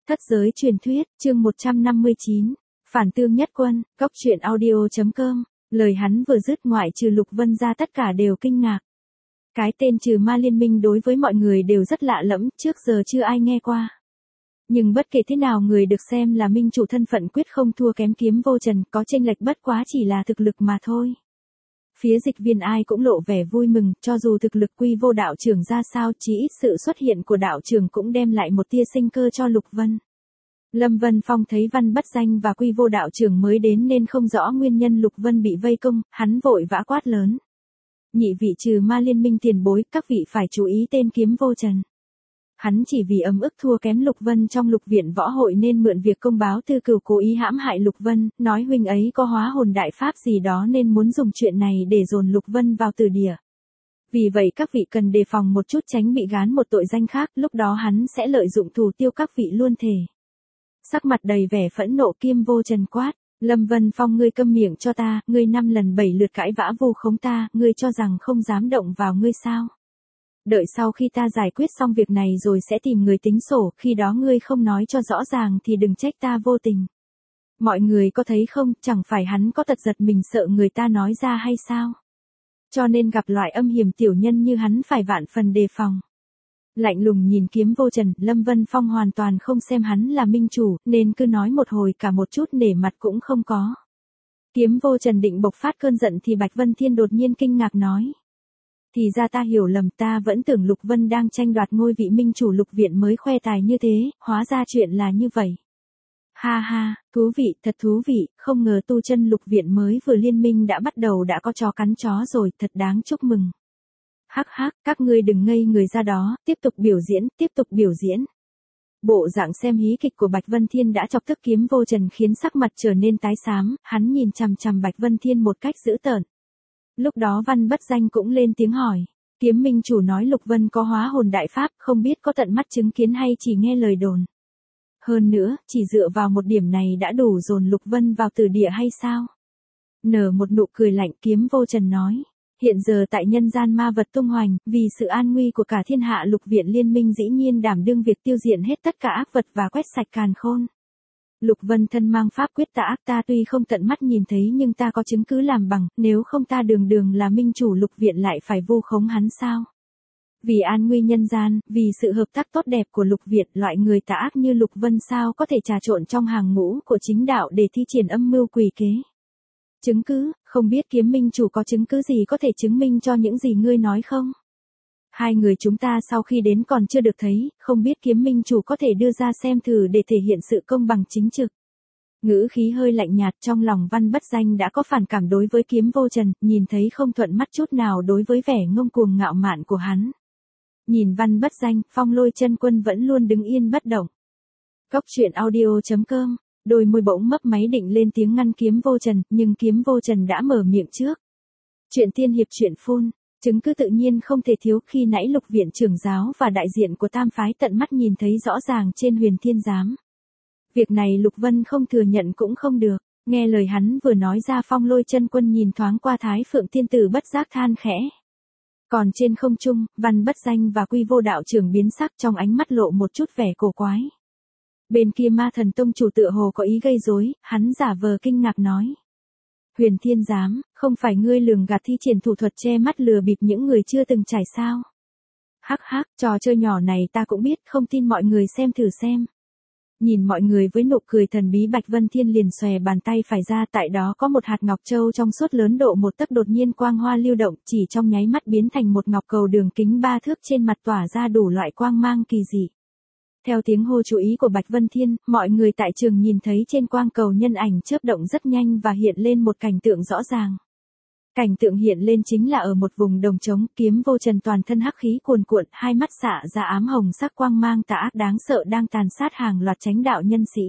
Thất giới truyền thuyết, chương 159, Phản tương nhất quân, góc truyện audio.com, lời hắn vừa dứt ngoại trừ Lục Vân ra tất cả đều kinh ngạc. Cái tên trừ ma liên minh đối với mọi người đều rất lạ lẫm, trước giờ chưa ai nghe qua. Nhưng bất kể thế nào người được xem là minh chủ thân phận quyết không thua kém Kiếm Vô Trần, có chênh lệch bất quá chỉ là thực lực mà thôi. Phía dịch viên ai cũng lộ vẻ vui mừng, cho dù thực lực Quy Vô đạo trưởng ra sao, chỉ ít sự xuất hiện của đạo trưởng cũng đem lại một tia sinh cơ cho Lục Vân. Lâm Vân Phong thấy Văn Bất Danh và Quy Vô đạo trưởng mới đến nên không rõ nguyên nhân Lục Vân bị vây công, hắn vội vã quát lớn. Nhị vị trừ ma liên minh tiền bối, các vị phải chú ý tên Kiếm Vô Trần. Hắn chỉ vì ấm ức thua kém Lục Vân trong Lục viện võ hội nên mượn việc công báo Tư Cửu cố ý hãm hại Lục Vân, nói huynh ấy có hóa hồn đại pháp gì đó nên muốn dùng chuyện này để dồn Lục Vân vào tử địa. Vì vậy các vị cần đề phòng một chút tránh bị gán một tội danh khác, lúc đó hắn sẽ lợi dụng thủ tiêu các vị luôn thể. Sắc mặt đầy vẻ phẫn nộ Kiếm Vô Trần quát, Lâm Vân Phong ngươi câm miệng cho ta, ngươi 5 lần 7 lượt cãi vã vu khống ta, ngươi cho rằng không dám động vào ngươi sao? Đợi sau khi ta giải quyết xong việc này rồi sẽ tìm người tính sổ, khi đó ngươi không nói cho rõ ràng thì đừng trách ta vô tình. Mọi người có thấy không, chẳng phải hắn có tật giật mình sợ người ta nói ra hay sao? Cho nên gặp loại âm hiểm tiểu nhân như hắn phải vạn phần đề phòng. Lạnh lùng nhìn Kiếm Vô Trần, Lâm Vân Phong hoàn toàn không xem hắn là minh chủ, nên cứ nói một hồi cả một chút nể mặt cũng không có. Kiếm Vô Trần định bộc phát cơn giận thì Bạch Vân Thiên đột nhiên kinh ngạc nói. Thì ra ta hiểu lầm, ta vẫn tưởng Lục Vân đang tranh đoạt ngôi vị minh chủ Lục viện mới khoe tài như thế, hóa ra chuyện là như vậy. Ha ha, thú vị, thật thú vị, không ngờ tu chân Lục viện mới vừa liên minh đã bắt đầu đã có chó cắn chó rồi, thật đáng chúc mừng. Hắc hắc, các ngươi đừng ngây người ra đó, tiếp tục biểu diễn, tiếp tục biểu diễn. Bộ dạng xem hí kịch của Bạch Vân Thiên đã chọc tức Kiếm Vô Trần khiến sắc mặt trở nên tái xám, hắn nhìn chằm chằm Bạch Vân Thiên một cách dữ tợn. Lúc đó Văn Bất Danh cũng lên tiếng hỏi, Kiếm minh chủ nói Lục Vân có hóa hồn đại pháp, không biết có tận mắt chứng kiến hay chỉ nghe lời đồn. Hơn nữa, chỉ dựa vào một điểm này đã đủ dồn Lục Vân vào tử địa hay sao? Nở một nụ cười lạnh, Kiếm Vô Trần nói. Hiện giờ tại nhân gian ma vật tung hoành, vì sự an nguy của cả thiên hạ Lục viện liên minh dĩ nhiên đảm đương việc tiêu diệt hết tất cả ác vật và quét sạch càn khôn. Lục Vân thân mang pháp quyết tà ác, ta tuy không tận mắt nhìn thấy nhưng ta có chứng cứ làm bằng, nếu không ta đường đường là minh chủ Lục viện lại phải vu khống hắn sao? Vì an nguy nhân gian, vì sự hợp tác tốt đẹp của Lục viện, loại người tà ác như Lục Vân sao có thể trà trộn trong hàng ngũ của chính đạo để thi triển âm mưu quỷ kế? Chứng cứ, không biết Kiếm minh chủ có chứng cứ gì có thể chứng minh cho những gì ngươi nói không? Hai người chúng ta sau khi đến còn chưa được thấy, không biết Kiếm minh chủ có thể đưa ra xem thử để thể hiện sự công bằng chính trực. Ngữ khí hơi lạnh nhạt, trong lòng Văn Bất Danh đã có phản cảm đối với Kiếm Vô Trần, nhìn thấy không thuận mắt chút nào đối với vẻ ngông cuồng ngạo mạn của hắn. Nhìn Văn Bất Danh, Phong Lôi Chân Quân vẫn luôn đứng yên bất động. Góc truyện audio.com. Đôi môi bỗng mấp máy định lên tiếng ngăn Kiếm Vô Trần, nhưng Kiếm Vô Trần đã mở miệng trước. Chuyện tiên hiệp chuyện phun, chứng cứ tự nhiên không thể thiếu, khi nãy Lục viện trưởng giáo và đại diện của tam phái tận mắt nhìn thấy rõ ràng trên Huyền Thiên Giám. Việc này Lục Vân không thừa nhận cũng không được, nghe lời hắn vừa nói ra Phong Lôi Chân Quân nhìn thoáng qua Thái Phượng Tiên Tử bất giác than khẽ. Còn trên không trung, Văn Bất Danh và Quy Vô đạo trưởng biến sắc, trong ánh mắt lộ một chút vẻ cổ quái. Bên kia Ma Thần Tông chủ tựa hồ có ý gây rối, hắn giả vờ kinh ngạc nói. Huyền Thiên Giám, không phải ngươi lường gạt thi triển thủ thuật che mắt lừa bịp những người chưa từng trải sao? Hắc hắc, trò chơi nhỏ này ta cũng biết, không tin mọi người xem thử xem. Nhìn mọi người với nụ cười thần bí, Bạch Vân Thiên liền xòe bàn tay phải ra, tại đó có một hạt ngọc châu trong suốt lớn độ 1 tấc đột nhiên quang hoa lưu động, chỉ trong nháy mắt biến thành một ngọc cầu đường kính 3 thước, trên mặt tỏa ra đủ loại quang mang kỳ dị. Theo tiếng hô chú ý của Bạch Vân Thiên, mọi người tại trường nhìn thấy trên quang cầu nhân ảnh chớp động rất nhanh và hiện lên một cảnh tượng rõ ràng. Cảnh tượng hiện lên chính là ở một vùng đồng trống, Kiếm Vô Trần toàn thân hắc khí cuồn cuộn, hai mắt xạ ra ám hồng sắc quang mang tà ác đáng sợ đang tàn sát hàng loạt chánh đạo nhân sĩ.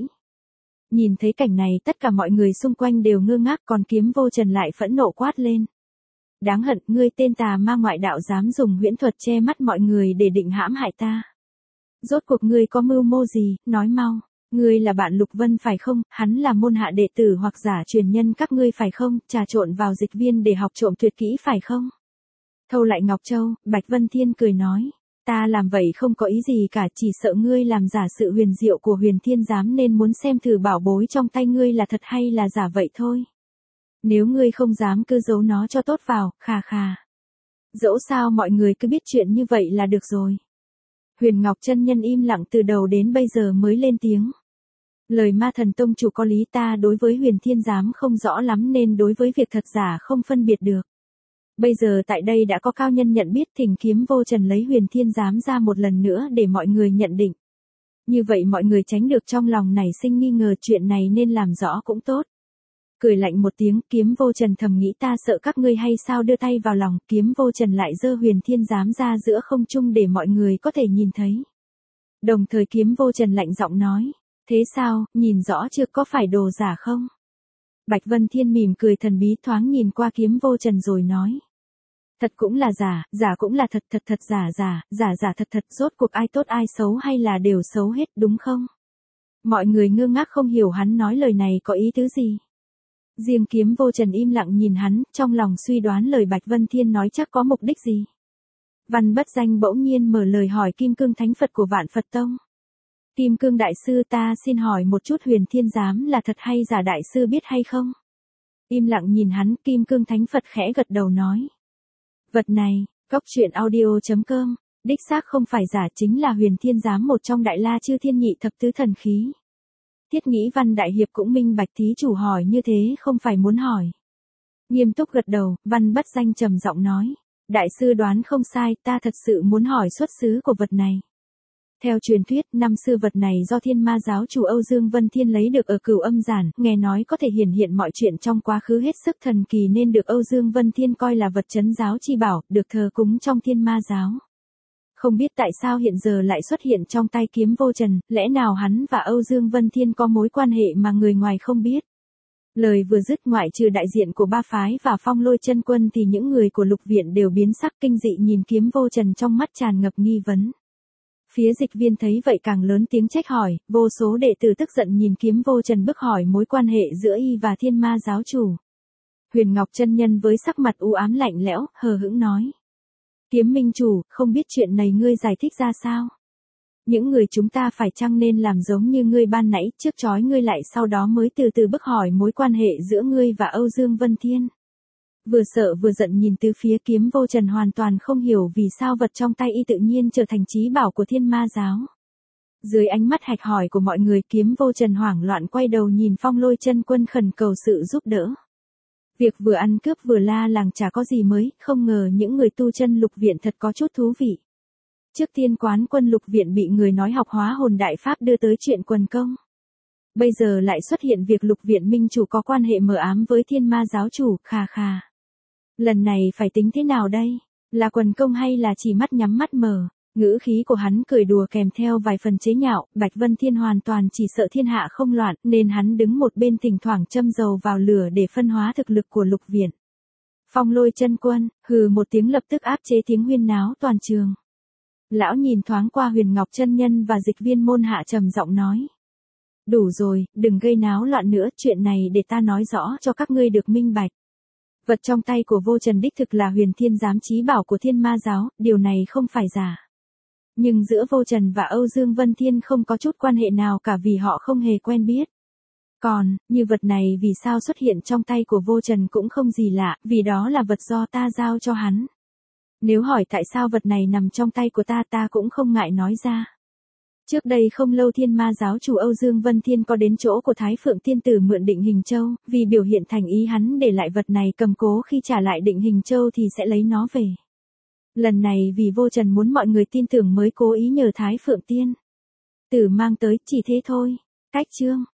Nhìn thấy cảnh này tất cả mọi người xung quanh đều ngơ ngác, còn Kiếm Vô Trần lại phẫn nộ quát lên. Đáng hận, ngươi tên tà ma ngoại đạo dám dùng huyễn thuật che mắt mọi người để định hãm hại ta. Rốt cuộc ngươi có mưu mô gì, nói mau. Ngươi là bạn Lục Vân phải không, hắn là môn hạ đệ tử hoặc giả truyền nhân các ngươi phải không, trà trộn vào dịch viên để học trộm tuyệt kỹ phải không? Thâu lại Ngọc Châu, Bạch Vân Thiên cười nói. Ta làm vậy không có ý gì cả, chỉ sợ ngươi làm giả sự huyền diệu của Huyền Thiên Giám nên muốn xem thử bảo bối trong tay ngươi là thật hay là giả vậy thôi. Nếu ngươi không dám cứ giấu nó cho tốt vào, khà khà. Dẫu sao mọi người cứ biết chuyện như vậy là được rồi. Huyền Ngọc chân nhân im lặng từ đầu đến bây giờ mới lên tiếng. Lời Ma Thần tông chủ có lý, ta đối với Huyền Thiên Giám không rõ lắm nên đối với việc thật giả không phân biệt được. Bây giờ tại đây đã có cao nhân nhận biết, thỉnh Kiếm Vô Trần lấy Huyền Thiên Giám ra một lần nữa để mọi người nhận định. Như vậy mọi người tránh được trong lòng nảy sinh nghi ngờ, chuyện này nên làm rõ cũng tốt. Cười lạnh một tiếng, Kiếm Vô Trần thầm nghĩ ta sợ các ngươi hay sao, đưa tay vào lòng, Kiếm Vô Trần lại giơ Huyền Thiên Giám ra giữa không trung để mọi người có thể nhìn thấy. Đồng thời Kiếm Vô Trần lạnh giọng nói, thế sao, nhìn rõ chưa, có phải đồ giả không? Bạch Vân Thiên mỉm cười thần bí thoáng nhìn qua Kiếm Vô Trần rồi nói. Thật cũng là giả, giả cũng là thật, thật thật giả giả, giả giả thật thật, rốt cuộc ai tốt ai xấu hay là đều xấu hết đúng không? Mọi người ngơ ngác không hiểu hắn nói lời này có ý tứ gì. Riêng Kiếm Vô Trần im lặng nhìn hắn, trong lòng suy đoán lời Bạch Vân Thiên nói chắc có mục đích gì. Văn Bất Danh bỗng nhiên mở lời hỏi Kim Cương Thánh Phật của Vạn Phật Tông. Kim Cương Đại Sư, ta xin hỏi một chút, Huyền Thiên Giám là thật hay giả, Đại Sư biết hay không? Im lặng nhìn hắn, Kim Cương Thánh Phật khẽ gật đầu nói. Vật này, Cóc Truyện Audio.com, đích xác không phải giả, chính là Huyền Thiên Giám, một trong Đại La Chư Thiên Nhị Thập Tứ Thần Khí. Thiết Nghĩ Văn Đại Hiệp cũng minh bạch, thí chủ hỏi như thế không phải muốn hỏi. Nghiêm túc gật đầu, Văn Bất Danh trầm giọng nói. Đại sư đoán không sai, ta thật sự muốn hỏi xuất xứ của vật này. Theo truyền thuyết, năm xưa vật này do Thiên Ma giáo chủ Âu Dương Vân Thiên lấy được ở Cửu Âm Giản, nghe nói có thể hiển hiện mọi chuyện trong quá khứ hết sức thần kỳ nên được Âu Dương Vân Thiên coi là vật trấn giáo chi bảo, được thờ cúng trong Thiên Ma giáo. Không biết tại sao hiện giờ lại xuất hiện trong tay Kiếm Vô Trần, lẽ nào hắn và Âu Dương Vân Thiên có mối quan hệ mà người ngoài không biết? Lời vừa dứt, ngoại trừ đại diện của ba phái và Phong Lôi Chân Quân thì những người của Lục Viện đều biến sắc kinh dị nhìn Kiếm Vô Trần, trong mắt tràn ngập nghi vấn. Phía Dịch Viên thấy vậy càng lớn tiếng trách hỏi, vô số đệ tử tức giận nhìn Kiếm Vô Trần bức hỏi mối quan hệ giữa y và Thiên Ma giáo chủ. Huyền Ngọc chân nhân với sắc mặt u ám lạnh lẽo, hờ hững nói. Kiếm minh chủ, không biết chuyện này ngươi giải thích ra sao? Những người chúng ta phải chăng nên làm giống như ngươi ban nãy, trước trói ngươi lại sau đó mới từ từ bức hỏi mối quan hệ giữa ngươi và Âu Dương Vân Thiên? Vừa sợ vừa giận nhìn từ phía Kiếm Vô Trần, hoàn toàn không hiểu vì sao vật trong tay y tự nhiên trở thành chí bảo của Thiên Ma giáo. Dưới ánh mắt hạch hỏi của mọi người, Kiếm Vô Trần hoảng loạn quay đầu nhìn Phong Lôi Chân Quân khẩn cầu sự giúp đỡ. Việc vừa ăn cướp vừa la làng chả có gì mới, không ngờ những người tu chân Lục Viện thật có chút thú vị. Trước tiên Quán Quân Lục Viện bị người nói học hóa hồn đại pháp đưa tới chuyện quần công. Bây giờ lại xuất hiện việc Lục Viện minh chủ có quan hệ mờ ám với Thiên Ma giáo chủ, khà khà. Lần này phải tính thế nào đây? Là quần công hay là chỉ mắt nhắm mắt mở? Ngữ khí của hắn cười đùa kèm theo vài phần chế nhạo, Bạch Vân Thiên hoàn toàn chỉ sợ thiên hạ không loạn, nên hắn đứng một bên thỉnh thoảng châm dầu vào lửa để phân hóa thực lực của Lục Viện. Phong Lôi Chân Quân, hừ một tiếng lập tức áp chế tiếng huyên náo toàn trường. Lão nhìn thoáng qua Huyền Ngọc chân nhân và Dịch Viên môn hạ trầm giọng nói. Đủ rồi, đừng gây náo loạn nữa, chuyện này để ta nói rõ cho các ngươi được minh bạch. Vật trong tay của Vô Trần đích thực là Huyền Thiên Giám chí bảo của Thiên Ma giáo, điều này không phải giả. Nhưng giữa Vô Trần và Âu Dương Vân Thiên không có chút quan hệ nào cả vì họ không hề quen biết. Còn, như vật này vì sao xuất hiện trong tay của Vô Trần cũng không gì lạ, vì đó là vật do ta giao cho hắn. Nếu hỏi tại sao vật này nằm trong tay của ta cũng không ngại nói ra. Trước đây không lâu Thiên Ma giáo chủ Âu Dương Vân Thiên có đến chỗ của Thái Phượng Tiên Tử mượn Định Hình Châu, vì biểu hiện thành ý hắn để lại vật này cầm cố, khi trả lại Định Hình Châu thì sẽ lấy nó về. Lần này vì Vô Trần muốn mọi người tin tưởng mới cố ý nhờ Thái Phượng Tiên Tử mang tới, chỉ thế thôi. Cách chương